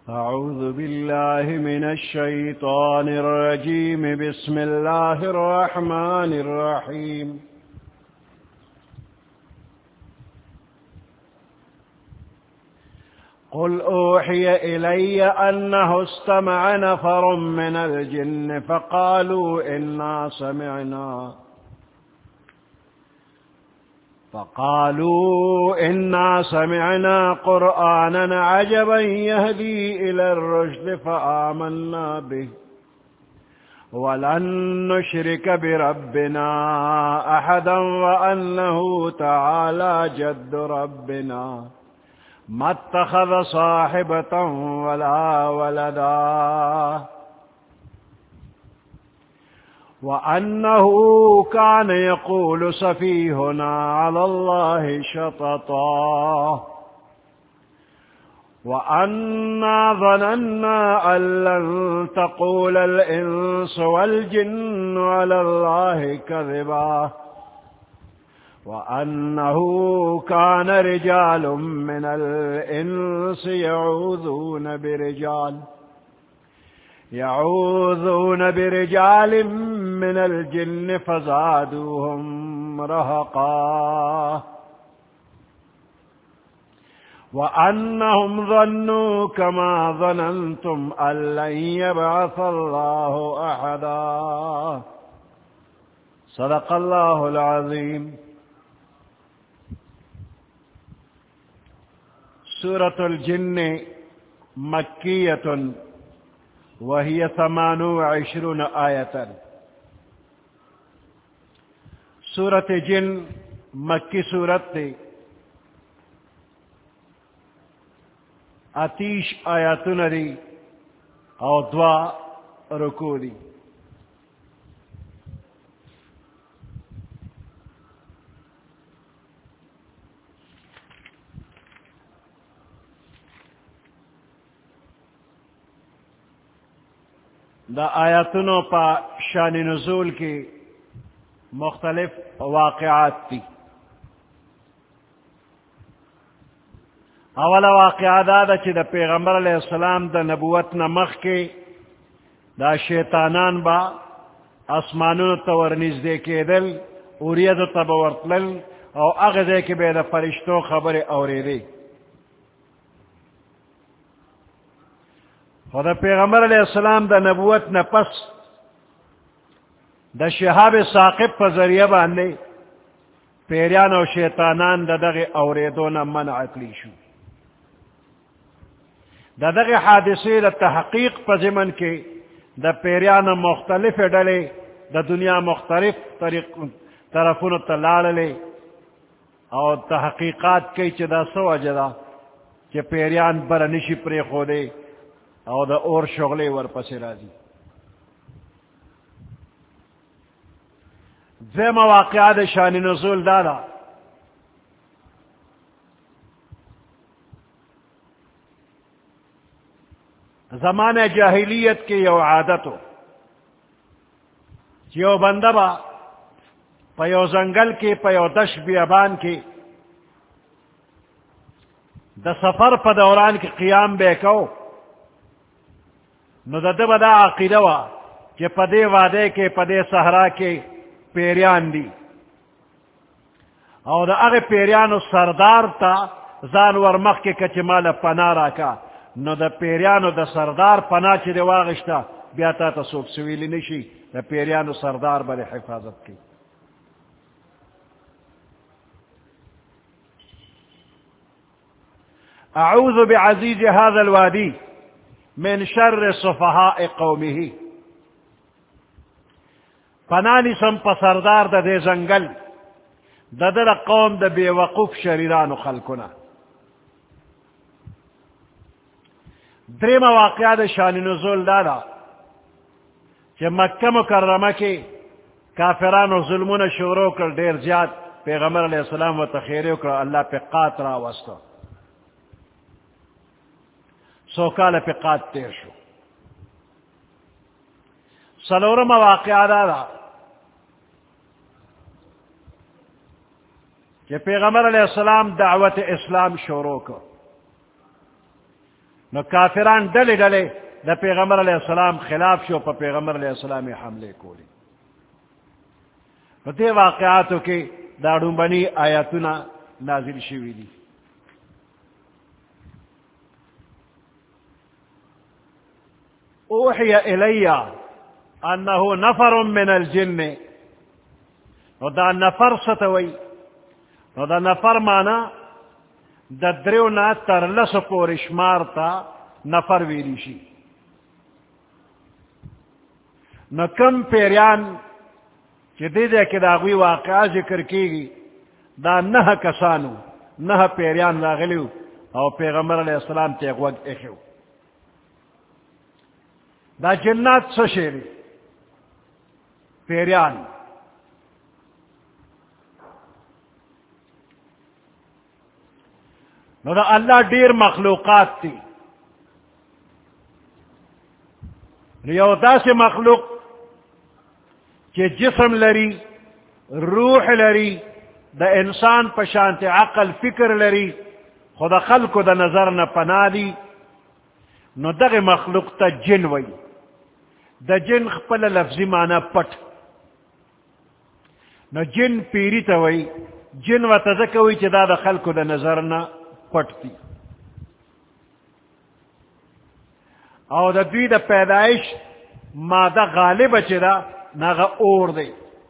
أعوذ بالله من الشيطان الرجيم. بسم الله الرحمن الرحيم. قل أوحي إلي أنه استمع نفر من الجن فقالوا إنا سمعنا قرآنا عجبا يهدي إلى الرشد فآمنا به ولن نشرك بربنا أحدا وأنه تعالى جد ربنا ما اتخذ صاحبة ولا ولدا وأنه كان يقول سفيهنا على الله شططا وأنا ظننا أن لن تقول الإنس والجن على الله كذبا وأنه كان رجال من الإنس يعوذون برجال من الجن فزادوهم رهقا وأنهم ظنوا كما ظننتم أن لن يبعث الله أحدا. صدق الله العظيم. سورة الجن مكية وهي 28 آية. سورة جن مکی سورت تے 30 آیاتن دی او 2 رکوع دی. دا آیاتنوں پا شان نزول کی مختلف واقعات تھی. اولا واقعات دا چی دا پیغمبر علیہ السلام دا نبوت نمخ کے دا شیطانان با اسمانون تورنیز دے کے دل اورید تبورتلل او اغزے کے بے دا فرشتوں خبر اوری دی. خدا پیغمبر علیہ السلام دا نبوت نہ پس دا شہاب ثاقب پر ذریعہ باندے پیریان و شیطانان دا دغ اوریدون منعت لیشو. دا دغ حادثے دا تحقیق پر زمن کے دا پیریان مختلف ڈلے دا دنیا مختلف طرفون تلال لے اور تحقیقات کی چی دا سو اجدا چی پیریان برنشی پری خودے او دا اور شغلے ور پس راضی. ذم واقعات شان نزول دادا زمانہ جاہلیت کی یو عادتو یو بندبا پیو زنگل کی پیو دش بیابان کی دا سفر پا دوران کی قیام بے کو نو دا دبا دا عقیدہ وا کہ پدے وادے کے پدے صحرا کے پیریان دی او دا اغی پیریانو سردار تا زان ورمخ کے کچمال پنا راکا نو دا پیریانو دا سردار پنا چی دے واغشتا بیاتا تا سوک سویلی نشی دا پیریانو سردار بلے حفاظت کی. اعوذ بعزیز هذا الوادی من شر صفحاء قومه. پنانی سم پسردار دا دے زنگل دا در قوم دا بے وقوف شریران و خلقنا. دریم واقعات شان نزول دادا کہ مکہ مکرمہ کے کافران و ظلمون شروع کر دیر زیاد پیغمبر علیہ السلام و تخیریو کر اللہ پہ قات را وسطا سوکال پہ قات تیر شو. سلورم واقعات دادا کہ پیغمبر علیہ السلام دعوت اسلام شروع کو نو کافران ڈلے ڈلے دا پیغمبر علیہ السلام خلاف شو پا پیغمبر علیہ السلام حملے کولی. دے واقعاتو کے داڑوں بنی آیاتنا نازل شوی دی. اوحی الی انہو نفر من الجن، نو دا نفر ستوئی، نو دا نفر مانا دا دریونا ترلس پورشمار تا نفر ویلی شی. نو کم پیریان چی دے کہ داغوی واقعہ ذکر کی گی دا نہ کسانو، نہ پیریان لاغلیو او پیغمبر علیہ السلام تے غوگ اخیو. دا جنات سشیری پیریان نو دا اللہ دیر مخلوقات تی. یو دا سے مخلوق کہ جسم لری، روح لری، دا انسان پشانت عقل فکر لری، خدا خلق دا نظر نہ پنا دی، نو دغ مخلوق تا جن وی. دا جن خپل لفظی مانا پٹ، نو جن پیری تا وی، جن و تذکوی چی دا خلق دا نظر نہ پٹ دی. او دا دوی دا پیدائش مادہ غالب چی دا ناغا اور دے.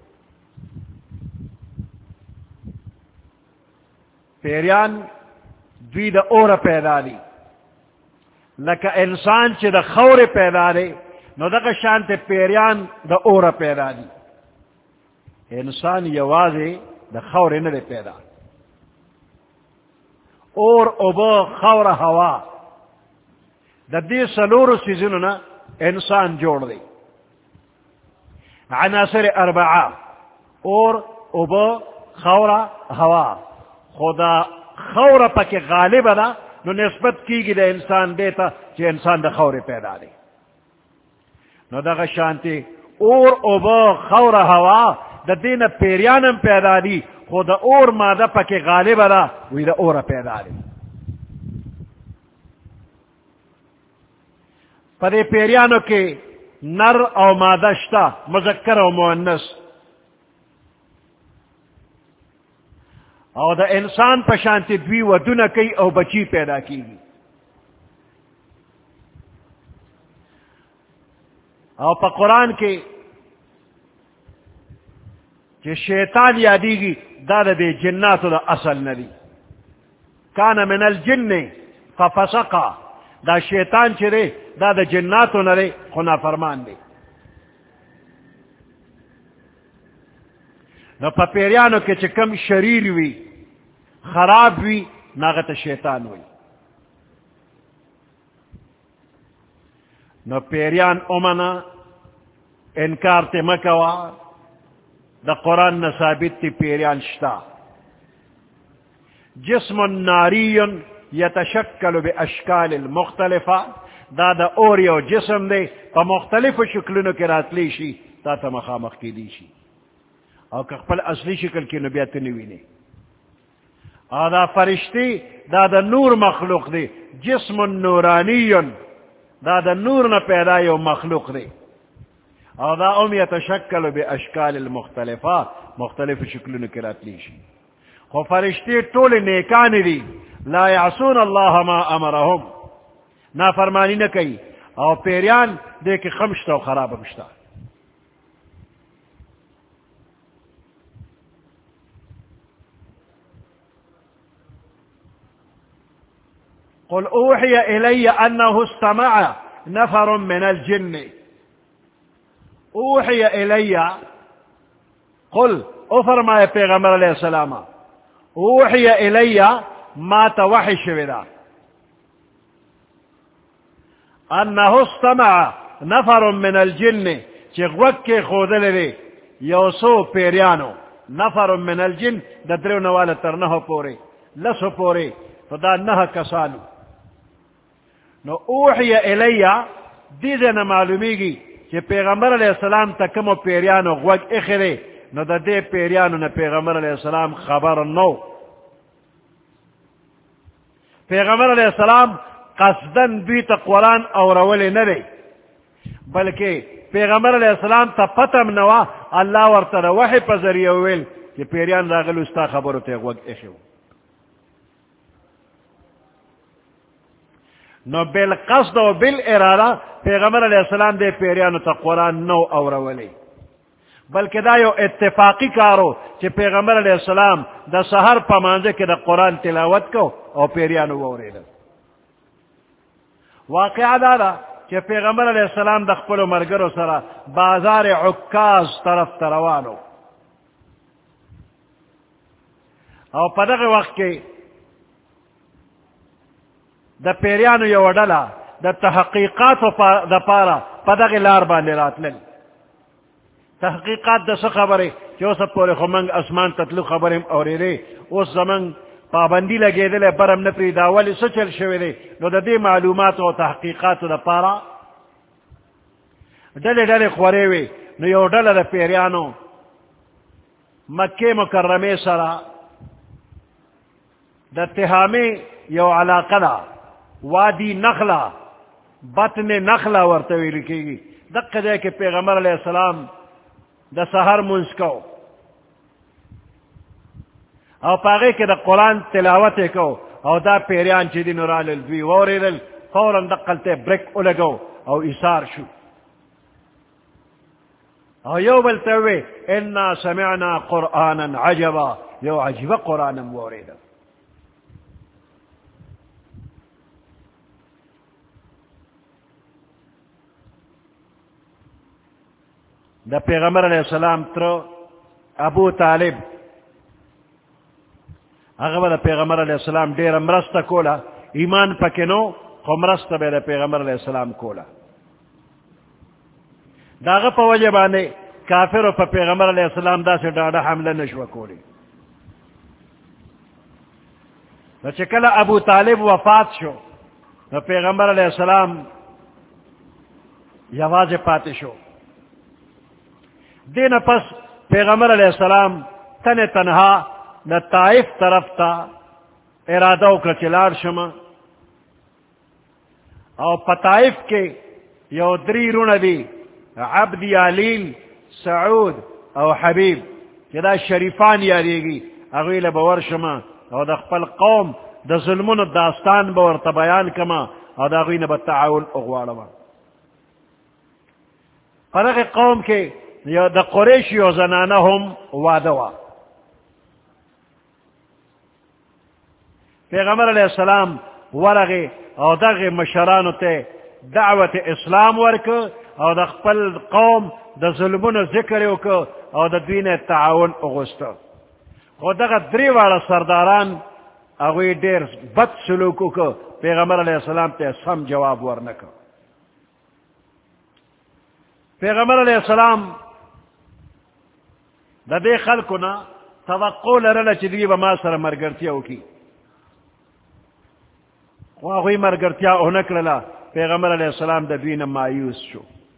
پیریان دوی دا اور پیدا دی، لکا انسان چی دا خور پیدا دے نو دا شانت پیریان دا اور پیدا دی. انسان یوازے دا خور ندے پیدا، اور اوبا خور ہوا دا دی سلور سیزنونا انسان جوڑ دے. عناصر اربعہ، اور اوبا خور ہوا، خدا خور پک غالب دا نو نسبت کی گی دا انسان دیتا چی انسان دا خور پیدا دے. نو دا شانتی اور اوبا خور ہوا دا دین پیریانم پیدا دی، خدا اور مادہ پک غالب دا وی دا اور پیدا دی. پدے پیریانو کے نر او مادہ شتا، مذکر او مؤنث، او دا انسان پشانتی دوی ودن کئی او بچی پیدا کی گی. او پا قرآن کے کہ شیطان یادی گی دا دے جناتو دا اصل ندی. کان من الجن ففسقا، دا شیطان چرے دا دا جناتو نرے خنا فرمان دے. نو پا پیریانو کے چکم شریر وی، خراب وی، ناغت شیطان وی. نو پیریان امنا انکار تے مکوا، دا قرآن نثابت تی پیریان شتا. جسم ناری یتشکل بی اشکال المختلفہ، دا دا اوریو جسم دے پا مختلف شکلنو کی راتلی شی تا تا مخامخ کی دی شی، او کخپل اصلی شکل کی نبیت نوینے. او دا فرشتی دا دا نور مخلوق دے، جسم نورانی دا دا نور نہ پیدا یو مخلوق دے. او دا یتشکل بی اشکال المختلفہ، مختلف شکلنو کی راتلی شی. خو فرشتی طول نیکان دی، لا یعصون اللہ ما امرهم، نافرمانی نہ کئی. او پیریان دے کے خمشتا و خراب بشتا. قل اوحی الی انه استمع نفر من الجن. اوحی الی، قل او فرمائے پیغمبر علیہ السلام، اوحی الی ما توحی شویدہ، انه استمع نفر من الجن، چی غوک کے خودل دے یوسو پیریانو، نفر من الجن دا دریو نوالا ترنہو پورے لسو پورے فدا نہ کسانو. نو اوحی الی دیدن معلومی گی کہ پیغمبر علیہ السلام تکمو پیریانو غوک اخرے، نو دا دے پیریانو نا پیغمبر علیہ السلام خبر نو. پیغمبر علیہ السلام قصدن دوی تا قرآن اورولی نرے بلکہ پیغمبر علیہ السلام تا پتم نوا اللہ ورطا وحی پا ذریعہ ویل کہ پیریان راغلو استا خبرو تے غوگ اخیو نو بالقصد و بالارادہ پیغمبر علیہ السلام دے پیریانو تا قرآن نو اورولی بلکہ دا یو اتفاقی کارو چی پیغمبر علیہ السلام دا سحر پا مانزے کے دا قرآن تلاوت کو او پیریانو ووریدو واقعہ دا کہ پیغمبر علیہ السلام دا خپلو مرگرو سرا بازار عکاز طرف تروانو او پدغ وقت کے دا پیریانو یو ڈالا دا تحقیقات دا پارا پدغ لار باندے راتلن تحقیقات دا سا خبرے جو سب پورے خمنگ اسمان تطلق خبریں اوری رے اس زمان پابندی لگے دلے برم نپری داولی سچل شوی دے نو دا دی معلومات و تحقیقات دا پارا ڈلے ڈلے خورے وے نو یو ڈل دا پیریانو مکہ مکرمے سرا دا تہامے یو علاقہ دا وادی نخلا بطن نخلا ورتوی لکی گی دقا دے کہ پیغمبر علیہ السلام دا سحر منز کو او پاگے کے دا قرآن تلاوت کو او دا پیریان چی دی نورال الوی ووریدل فوراً دقلتے break اولگو O ایسار show O you بلتوی انا سمعنا قرآنا عجبا یو عجب قرآنا ووریدل دا پیغمبر علیہ السلام تر ابو طالب اگر دا پیغمبر علیہ السلام دیر مرست کولا ایمان پکنو خو مرست بے دا پیغمبر علیہ السلام کولا داغا پا وجہ بانے کافر و پا پیغمبر علیہ السلام دا سے ڈاڑا حملہ نشوہ کولی دا چکل ابو طالب وفات شو دا پیغمبر علیہ السلام یواز پاتے شو دین پس پیغمبر علیہ السلام تنہا نہ طائف طرف تا ارادو کا چلار شما او پتائف کے یو دری رون دی عبد علیل سعود او حبیب جدا شریفان یاری گی اغیل بور شما او دا خپل قوم دا ظلمون داستان بور تبیان کما او دا اغیل بتعاون اغوارما فرق قوم کے یا دا قریشی و زنانہم وادوا پیغمبر علیہ السلام ورغی او دغ مشرانو تے دعوت اسلام ورک او دا خپل قوم دا ظلمون ذکر وک او دا دین تعاون اغسطا خود دغ دریوار سرداران اگوی دیر بد سلوکو که پیغمبر علیہ السلام تے سم جواب ورنکو پیغمبر علیہ السلام دا دے خلقنا توقع لرلا چی دی با ما سر مرگرتیاو کی واغوی مرگرتیا اونکللا پیغمبر علیہ السلام دا دوین مایوس شو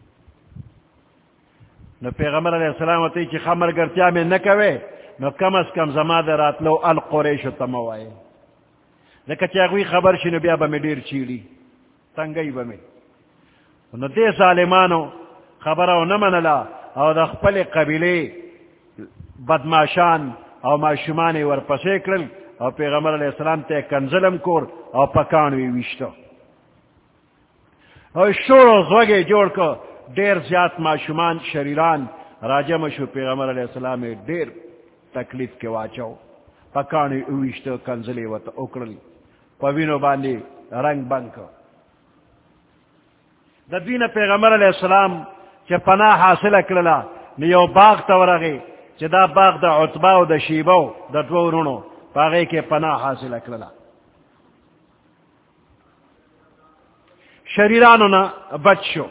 نو پیغمبر علیہ السلام تی چی خواہ مرگرتیا میں نکوے نو کم از کم زمان دا راتلو القریشو تموائے لیکن چی اگوی خبر شنو بیا با میں دیر چیلی تنگئی با میں نو دے ظالمانو خبرو نمنلا او دا خپل قبیلے بدماشان او معشومان ورپسے کرل او پیغمبر علیہ السلام تے کنزلم کور او پکانوی ویشتو او شور و زوگے جوڑ کو دیر زیاد معشومان شریران راجم شو پیغمبر علیہ السلام دیر تکلیف کے واچو پکانوی ویشتو کنزلی و تا اکرل پوینو باندی رنگ بنکو ددوین پیغمبر علیہ السلام چه پناہ حاصل اکرلا نیو باغ تورغی چه دا باغ دا عطباو دا شیباو دا دو رونو باغی کے پناہ حاصل اکرلا شریرانو نا بچ شو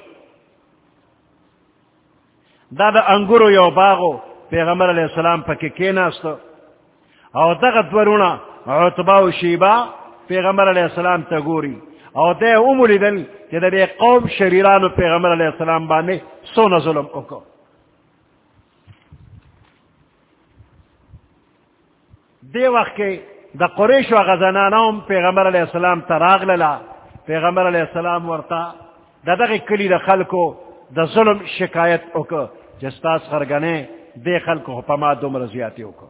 دا دا انگورو یو باغو پیغمبر علیہ السلام پاکی کیناستو او دا دو رونا عطباو شیبا پیغمبر علیہ السلام تا گوری او دے امولی دل کہ دا دے قوم شریرانو پیغمبر علیہ السلام بانے سونا ظلم اکو دے وقت کے دا قریش و غزناناؤم پیغمبر علیہ السلام تراغ للا پیغمبر علیہ السلام ورتا دغه کلی د خلکو د ظلم شکایت وکړه چې ستاسو خرګنې دې خلکو په ما دومره زیاتې وکړه.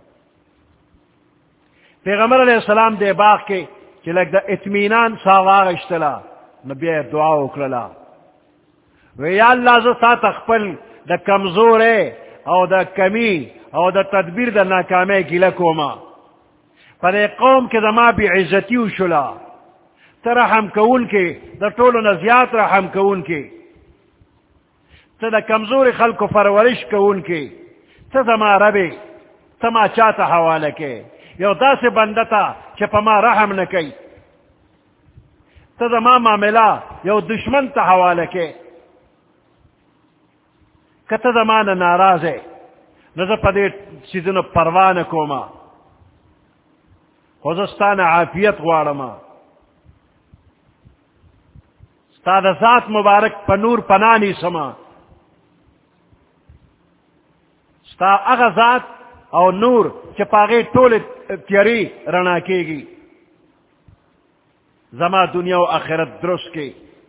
پیغمبر علیہ السلام دې باغ کې چې لږ د اطمینان سا واغشتله نو بیا دعا وکړله وی یا الله زه تا ته خپل د کمزورې او د کمی او د تدبیر د ناکامۍ ګیله کومه په دې قوم کې زما بې عزتي وشوله ته رحم کوونکې د ټولو نه زیات رحم کوونکې ته د کمزوري خلکو پرورش کوونکې ته زما ربې ته ما چا ته حواله کې یو داسې بنده ته چې په ما رحم نه کوي ته زما معامله یو دشمن ته حواله کې که ته زما نه ناراض نو زه په دې څیزونو پروا نه کومه خو زه ستا نه عافیت غواړم ستا د ذات مبارک په نور پناه نیسمه ستا هغه ذات او نور چې په هغې ټولې تیارې رڼا کېږي زما دنیا او آخرت درست کې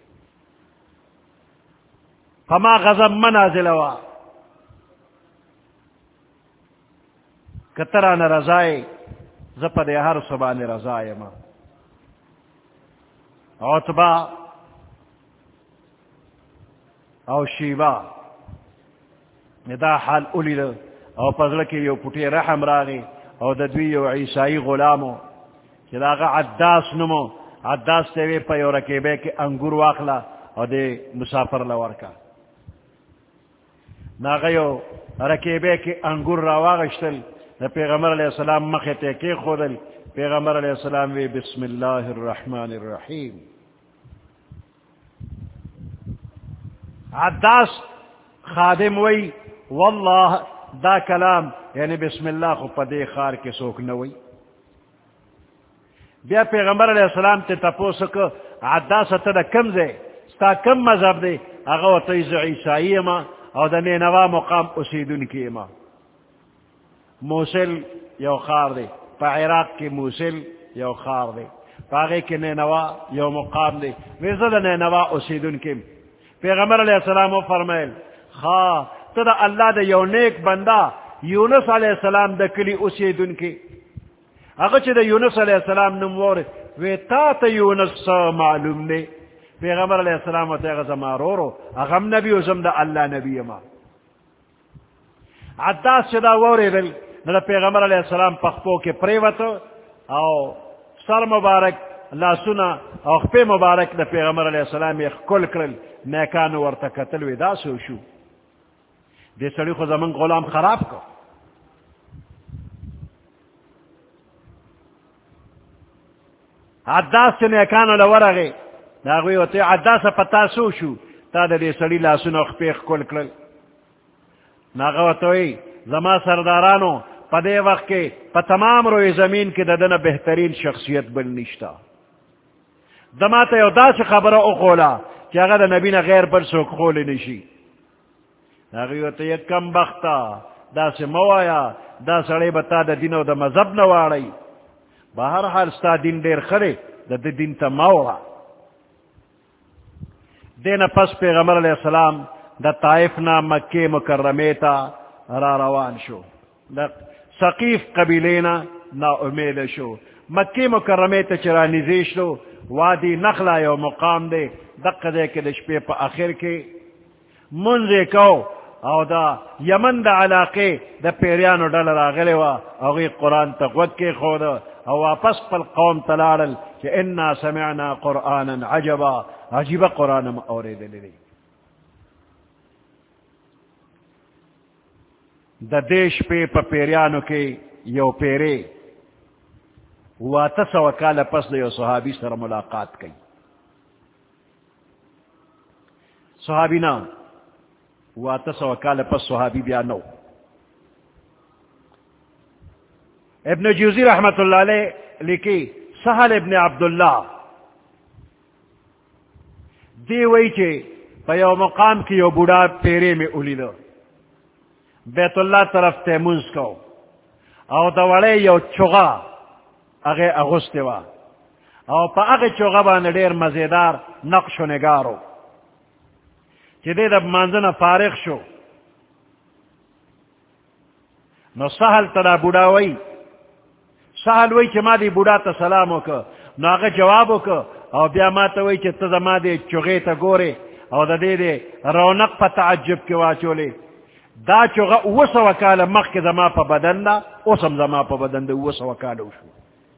په ما غضب مه نازلوه که ته رانه رضا یې زه په دې هر څه باندې رضا یم. عتبه او شیبه دا حال ولیده او په زړه کې یو پټی رحم راغی او د دوی یو عیسائی غلامو چې د هغه عداس نومو عداس ته وی په یو رکیبه کې انګور واخله او د مسافر له ورکه هغه یو رکیبه کې انګور را واغشتل د پیغمبر علیہ السلام مخې ته کېښودل پیغمبر علیہ السلام وی بسم الله الرحمن الرحیم. عداس خادم وی والله دا کلام یعنی بسم الله خو په دې خار کې څوک نه وی. بیا پیغمبر علیہ السلام ته تپوس وکړه عداس ته د کوم ځای ستا کوم مذهب دی هغه ورته زه عیسائی یم او د نینوا مقام اوسېدونکی یم. موصل یو خار دی په عراق کې موصل یو خار دی په هغې کې نینوا یو مقام دی وی زه د نینوا اوسېدونکی یم. پیغمبر علیہ السلام وفرمیل خا ته د الله د یو نیک بنده یونس علیہ السلام د کلی اوسېدونکی هغه چې د یونس علیہ السلام نوم واورېد وی تا ته یونس معلوم دی. پیغمبر علیہ السلام ورته هغه زما ورورو هغه هم نبي او زه هم د الله نبي یم. عداس چې دا واورېدل نو د پیغمبر علیہ السلام په خپو کې پرېوته او سر مبارک لاسونه او خپې مبارک د پیغمبر علیہ السلام یې ښکل کړل نیکانو ورته کتل وی داسې وشو دې سړي خو زمونږ غلام خراب کړ. عداس چې نیکانو له ورغې د هغوی ورته عداسه په تا څه وشو تا د دې سړي لاسونه او خپې ښکل کړل. نو هغه ورته وایي زما سردارانو په دې وخت کې په تمام روی زمین کې د ده نه بهترین شخصیت بل نشته. ده ما ته یو داسې خبره وښوله چې هغه د نبي نه غیر بل څوک خولی نه شي. هغوی ورته یې کم بخته داسې مه وایه دا سړی به تا د دین او د مذهب نه واړی به هر حال ستا دین ډېر ښه دی د ده دین ته مه وړه. دې نه پس پیغمبر علیہ السلام د طائف نه مکې مکرمې ته را روان شو. د ثقیف قبیلې نه ناامیده شو. مکې مکرمې ته چې را نږدې شو وادي نخله یو مقام دی دقه دی کې د شپې په آخر کې مونځ یې کو او دا یمن د علاقې د پیریانو ډله راغلې وه هغوی قرآن ته غوږ کېښوده او واپس خپل قوم ته لاړل چې انا سمعنا قرآنا عجبا عجیبه قرآن م اورېدلی دی. د دې شپې په پیریانو کې یو پیری 800 کاله پس د یو صحابي سره ملاقات کوي. صحابي نه 800 کاله پس صحابي بیا نو. ابن جوزی رحمت اللہ علیہ لکھی سہل ابن عبداللہ دی وی چې په یو مقام کې یو بوډا پیری میں اولیدو بیت اللہ طرف ته منځ کو او د وړې یو چغه هغه اغوستې وه او پا اغی چوغا باندې ډیر مزیدار نقش و نگارو چې دې د منځنه فارغ شو نو سهل تدا بوډا وی سهل وی چې ما دی بوډا ته سلام وکړ نو هغه جواب وکړ او بیا ما ته وی چې ته زما دې چوغې ته ګورې او د دې رونق په تعجب کې واچولې دا چوغه 200 کاله مخکې زما په بدن ده اوس هم زما په بدن ده 200 کاله وشو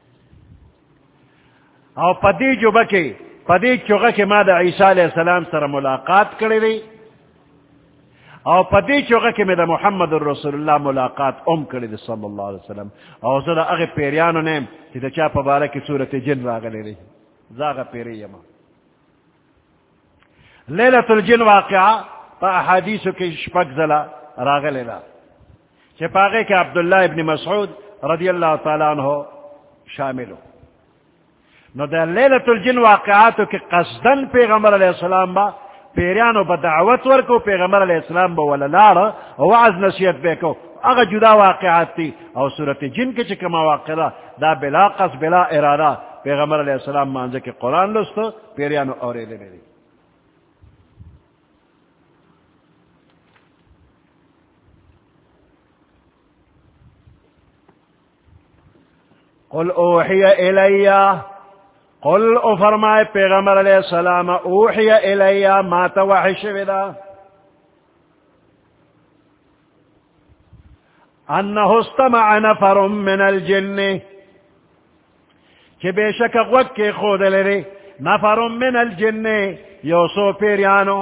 او په دې جوبه کې په دې چوغه کې ما د عیسی علیه السلام سره ملاقات کړی دی او په دې چوغه کې مې د محمد رسول الله ملاقات کړی دی صلی الله علیه وسلم او زه د هغې پیریانو نه یم چې د چا په باره کې صورت جن راغلی دی زه هغه پیری یم لیلة الجن واقعه په احادیثو کې 6 ځله راغلی ده چې په هغې کې عبدالله ابن مسعود رضی اللہ تعالی عنہ شاملو نو دا لیلة الجن واقعاتو کې قصدن پیغمبر علیہ السلام با پیریانو با دعوت ورکو پیغمبر علیہ السلام با وللار وعظ نصیحت بیکو اگا جدا واقعات تی او صورت جن کے چکما واقعہ دا بلا قصد بلا ارادہ پیغمبر علیہ السلام مانزے کے قرآن لستو پیریانو اوری لے لے قل اوحی الیہ قل او فرمائے پیغمبر علیہ السلام اوحی الیہ ما توحی شویدہ انہو استمع نفر من الجن کہ بے شک غوک کے خود لرے نفر من الجن یوسو پیریانو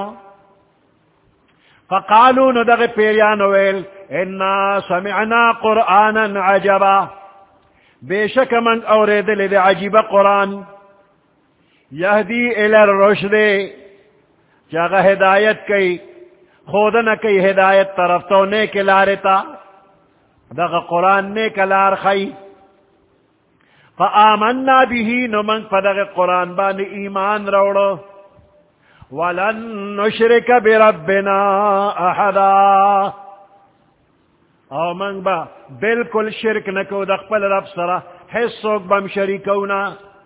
فقالو ندغ پیریانو ویل انا سمعنا قرآنا عجبا بے شک من اورید لدے عجیب قرآن یہدی الی الرشد چاگہ ہدایت کئی خود نہ کئی ہدایت طرف تو نیک لارتا دغ قرآن نیک لار خی فآمنا به نمن فدغ قرآن بان ایمان روڑو ولن نشرک بربنا احدا او من با بالکل شرک نکو دخپل رب سرا حصوک بم شریکونا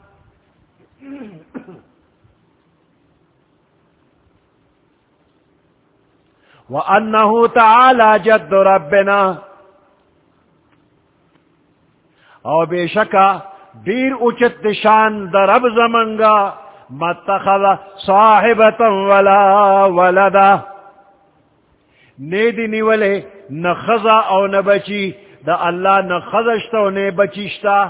وَأَنَّهُ تَعَالَى جَدُّ رَبِّنَا او بے شکا دیر اچت شان در رب زمنگا متخذ صاحبتا ولا ولدا نیدی نیولے نخزا او نبچی دا اللہ نخزشتا و نی بچیشتا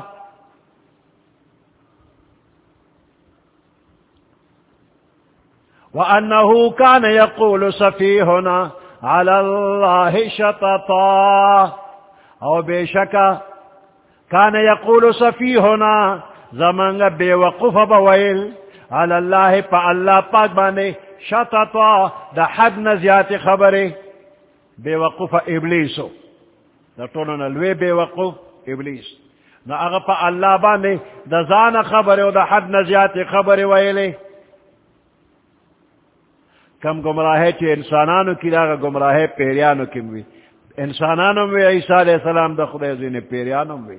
وَأَنَّهُ كَانَ يَقُولُ سَفِيهُنَا عَلَى اللَّهِ شَطَطًا او بے شکا کان یقول سفیہنا زمانگا بے وقف بویل علی اللہ پا اللہ پاک بانے شططا دا حد نزیات خبرے بے وقف ابلیسو دا طولنا لوے بے وقف ابلیس نا اگا پا اللہ بانے دا زان خبرے و دا حد نزیات خبرے ویلے کم گمراہے چی انسانانو کی دا گمراہے پیریانو کی موی انسانانو میں عیسیٰ علیہ السلام دا خدا عزین پیریانو میں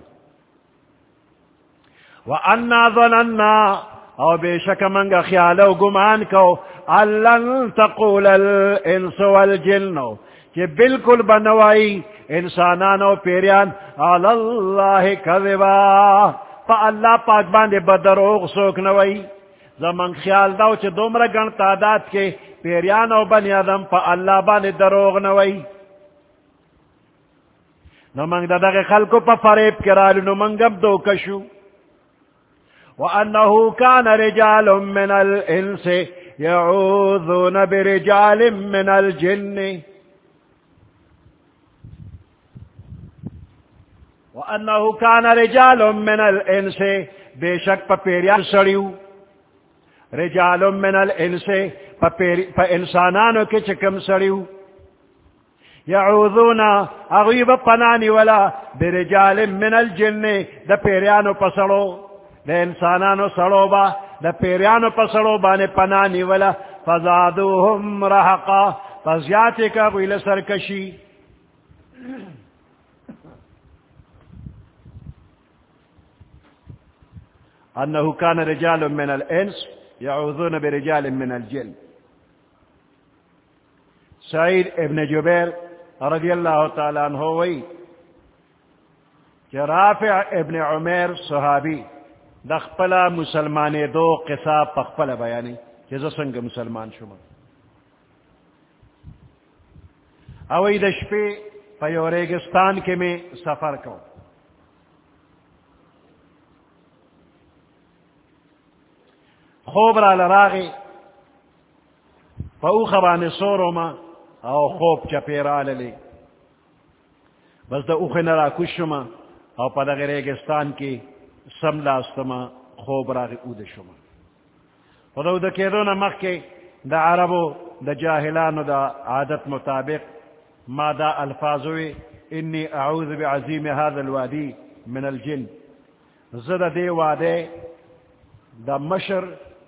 وَأَنَّا ظَنَنَّا او بے شک منگا خیالو گمان کو اللَّن تَقُولَ الْإِنسُ وَالْجِنُّ کہ بالکل بنوائی انسانانو پیریان عَلَى اللَّهِ كَذِبًا پا اللہ پاک باندے بدروغ سوک نوائی زمان خیال داو چھ دومرا گن تعداد کے پیریانو بنی آدم پا اللہ باندے دروغ نوائی نو منگ دا دغی خلقو پا فریب کرالو نو منگم دو کشو وَأَنَّهُ كَانَ رِجَالٌ مِّنَ الْإِنسِ يَعُوذُونَ بِرِجَالٍ مِّنَ الْجِنِّ وَأَنَّهُ كَانَ رِجَالٌ مِّنَ الْإِنسِ بے شک پا پیریان سڑیو رجال من الانس پا انسانانو کے چکم سڑیو یعوذونا اغیب پنانی ولا برجال من الجن دا پیریانو پسڑو دا انسانانو سڑو با دا پیریانو پسڑو بانے پنانی ولا فزادوهم رحقا فزیاتی کا غیل سرکشی انه كان رجال من الانس يعوذون برجال من الجن. سعید ابن جبیر رضی اللہ تعالی عنہ وی کہ رافع ابن عمیر صحابی دخپلا مسلمان دو قصہ پخپلا بیانی کہ زسنگ مسلمان شما اوی دشپی پیو ریگستان کے میں سفر کو خوب را لراغی فاو خبان سورو ما او خوب چپیرا للی بس دا اوخی نرا کشما او پا دا ریگستان کی سملاستما خوب راغی اود شما و دا دا کیدونا مخ کے دا عربو دا جاہلانو دا عادت مطابق ما دا الفاظوی انی اعوذ بعظیم هذا الوادی من الجن زد دے وادے دا مشر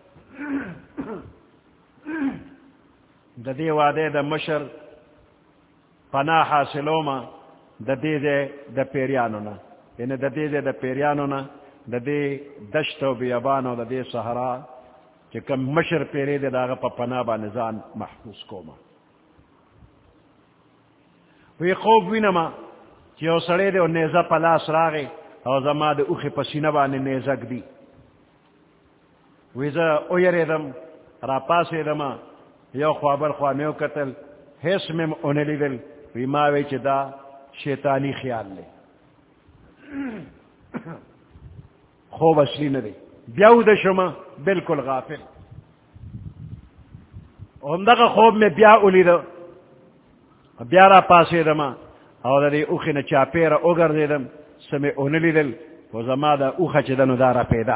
دا دے وادے دا مشر پناہ حاصلوما دا دے دے دا پیریانونا یعنی دا دے دے دا پیریانونا دا دے دشت و بیابانو دا دے صحرا کہ کم مشر پیرے دے دا غا پناہ با نظام محفوظ کوما وی خوب وینما چی او سڑے دے او نیزہ پلاس راغے او زما دے اوخی پسینہ بانے نیزک دی وی زا او یریدم را پاسے دما یو خوابر خوانیو قتل حس میں انلی دل وی ماوی چی دا شیطانی خیال لے خوب اصلی ندے بیاو دا شما بالکل غافل اندقا خوب میں بیا اولی دا بیارا پاسے دما او دا دی اوخی نا چاپیر اوگر دیدم سمی انلی دل و زما دا اوخا چی دنو دارا پیدا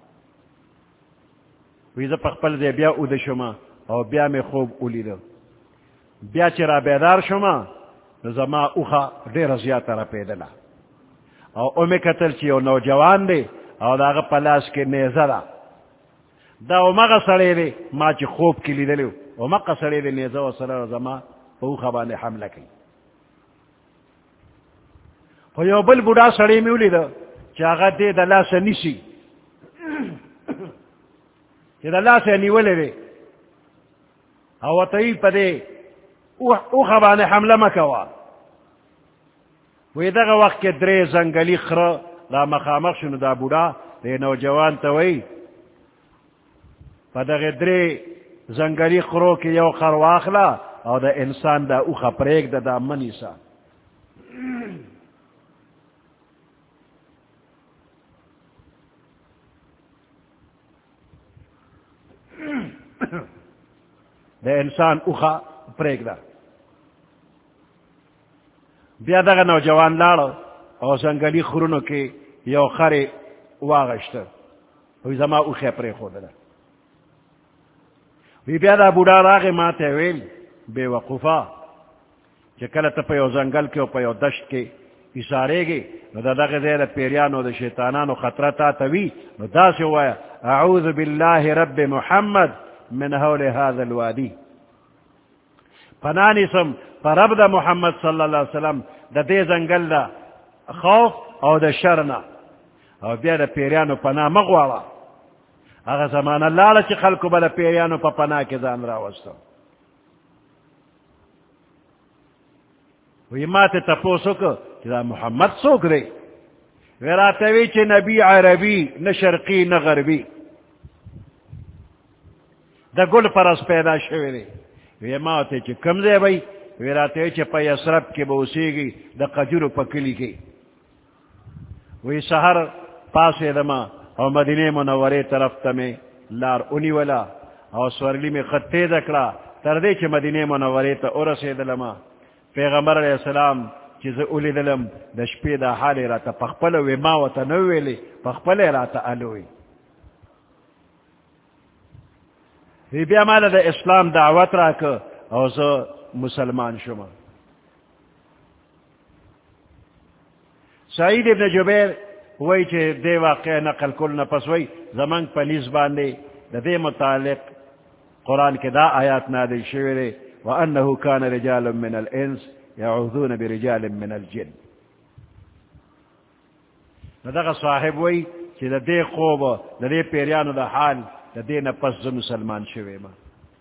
ویزا پخپل دے بیا او دا شما او بیا میں خوب اولی دا بیا چی را بیدار شما زما اوخا دیر زیادہ را پیدلا او امی قتل چی او نوجوان دے او دا اغا پلاس کے نیزہ دا او مغا سڑے دے ما چی خوب کلی دلیو او مغا سڑے دے نیزہ و سڑے زما اوخا بانے حملہ کی خو یو بل بودا سڑے میں اولی دا چی آغا دے دا لا سا نیسی چی دا لا سا نیولے دے او تایل پا دے اوخا بانے حملہ مکوا وی دا وقت کے درے زنگلی خر دا مخامخ شنو دا بودا دے نوجوان تاوی پا دا درے زنگلی خرو کی یو خر واخلا او دا انسان دا اوخا پریک دا دا منی سا دا انسان اوخا پریک دا بیا دا نوجوان لارو او زنگلی خرونو کی یو خر واغشتا وی زما اوخی پریک خود دا وی بیا دا بودا راغ ما تیویل بے وقوفا چکل تا پا یو زنگل کے او پا یو دشت کے اسارے گے نو دا دا غزیر پیریانو دا شیطانانو خطرتا تاوی نو دا سے ہوا اعوذ باللہ رب محمد من حول هذا الوادی پنانی سم پر رب دا محمد صلی اللہ علیہ وسلم دا دے زنگل دا خوف او دا شرنا او بیا دا پیریانو پناہ مغوالا اگا زمان اللہ چی خلقو با دا پیریانو پا پناہ کے زان راوستو وی ما تے تپوسو کو کہ دا محمد سوک دے ویراتوی چی نبی عربی نہ شرقی نہ غربی دا گل پرس پیدا شوی دے وی ما تے چی کم دے بھئی ویراتوی چی پا یسرب کے بوسی گی دا قجر پکلی کی وی سہر پاسے دما او مدینہ منورے طرف تمہیں لار انی ولا او سورلی میں خطے دکڑا تردے چی مدینہ منورے تا ارسے دلما پیغمبر علیہ السلام چیز اولی دلم دا شپی دا حالی راتا پخپلوی ماوتا نویلی پخپلی راتا علوی وی بیا مالا دا اسلام دعوت راکا او زو مسلمان شما سعید ابن جبیر وی چی دے واقع نقل کلنا پس وی زمان پنیز باندے دا دے متعلق قرآن کے دا آیات نادل شویرے وَأَنَّهُ كَانَ رِجَالٌ مِّنَ الْإِنسِ يَعُوذُونَ بِرِجَالٍ مِّنَ الْجِنِّ ندغ صاحب وی چی دا دے خوب دا دے پیریانو دا حال دا دے نپس دا مسلمان شوے ما.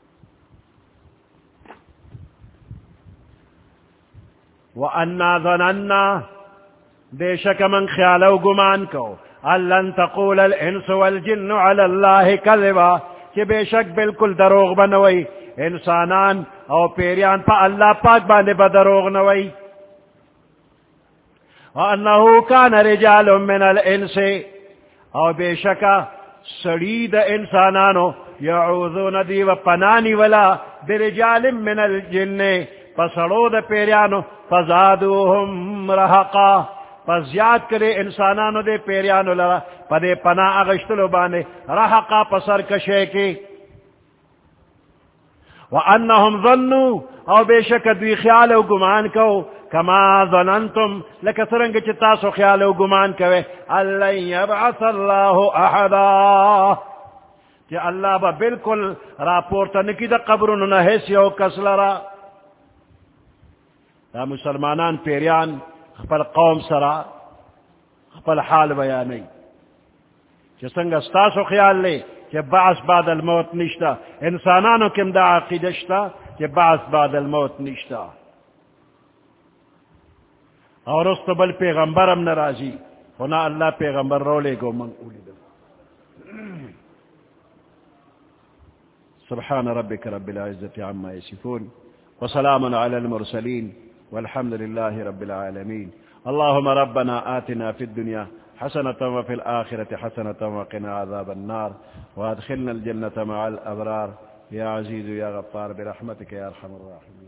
وَأَنَّا ظَنَنَّا بے شک من خیالو گمان کو اللَّن تَقُولَ الْإِنسُ وَالْجِنُّ عَلَى اللَّهِ كَذِبًا کہ بے شک بالکل دروغ بنوئی انسانان او پیریان پا اللہ پاک باندے با دروغ نوئی. وَأَنَّهُ كَانَ رِجَالٌ مِّنَ الْإِنسِ او بے شکا سڑید انسانانو یعوذون دی و پنانی ولا برجال من الجن پسڑو دا پیریانو فزادوهم رہقا پزیاد کرے انسانانو دے پیریانو لرا پدے پناہ اغشتلو بانے رہقا پسر کشے کی. وَأَنَّهُمْ ظَنُّوا او بے شک دوی خیال و گمان کو کما ظننتم لکسرنگ چتاسو خیال و گمان کوئے اللَّن يَبْعَثَ اللَّهُ أَحَدًا کہ اللہ با بالکل راپورتا نکی دا قبرنو نحیسی و کسلرا. دا مسلمانان پیریان خپل قوم سرا خپل حال بیانی کہ سنگا ستاسو خیال لے کہ بعث بعد الموت نشتا انسانانو کم دا عقیدشتا کہ بعث بعد الموت نشتا اور اس تو بل پیغمبر ہم نرازی ہونا اللہ پیغمبر رولے گو من اولی دل. سبحان ربك رب العزة عما يصفون وسلام على المرسلين والحمد لله رب العالمين. اللهم ربنا آتنا في الدنيا حسنة وفي الآخرة حسنة وقنا عذاب النار وادخلنا الجنة مع الأبرار يا عزيز يا غفار برحمتك يا أرحم الراحمين.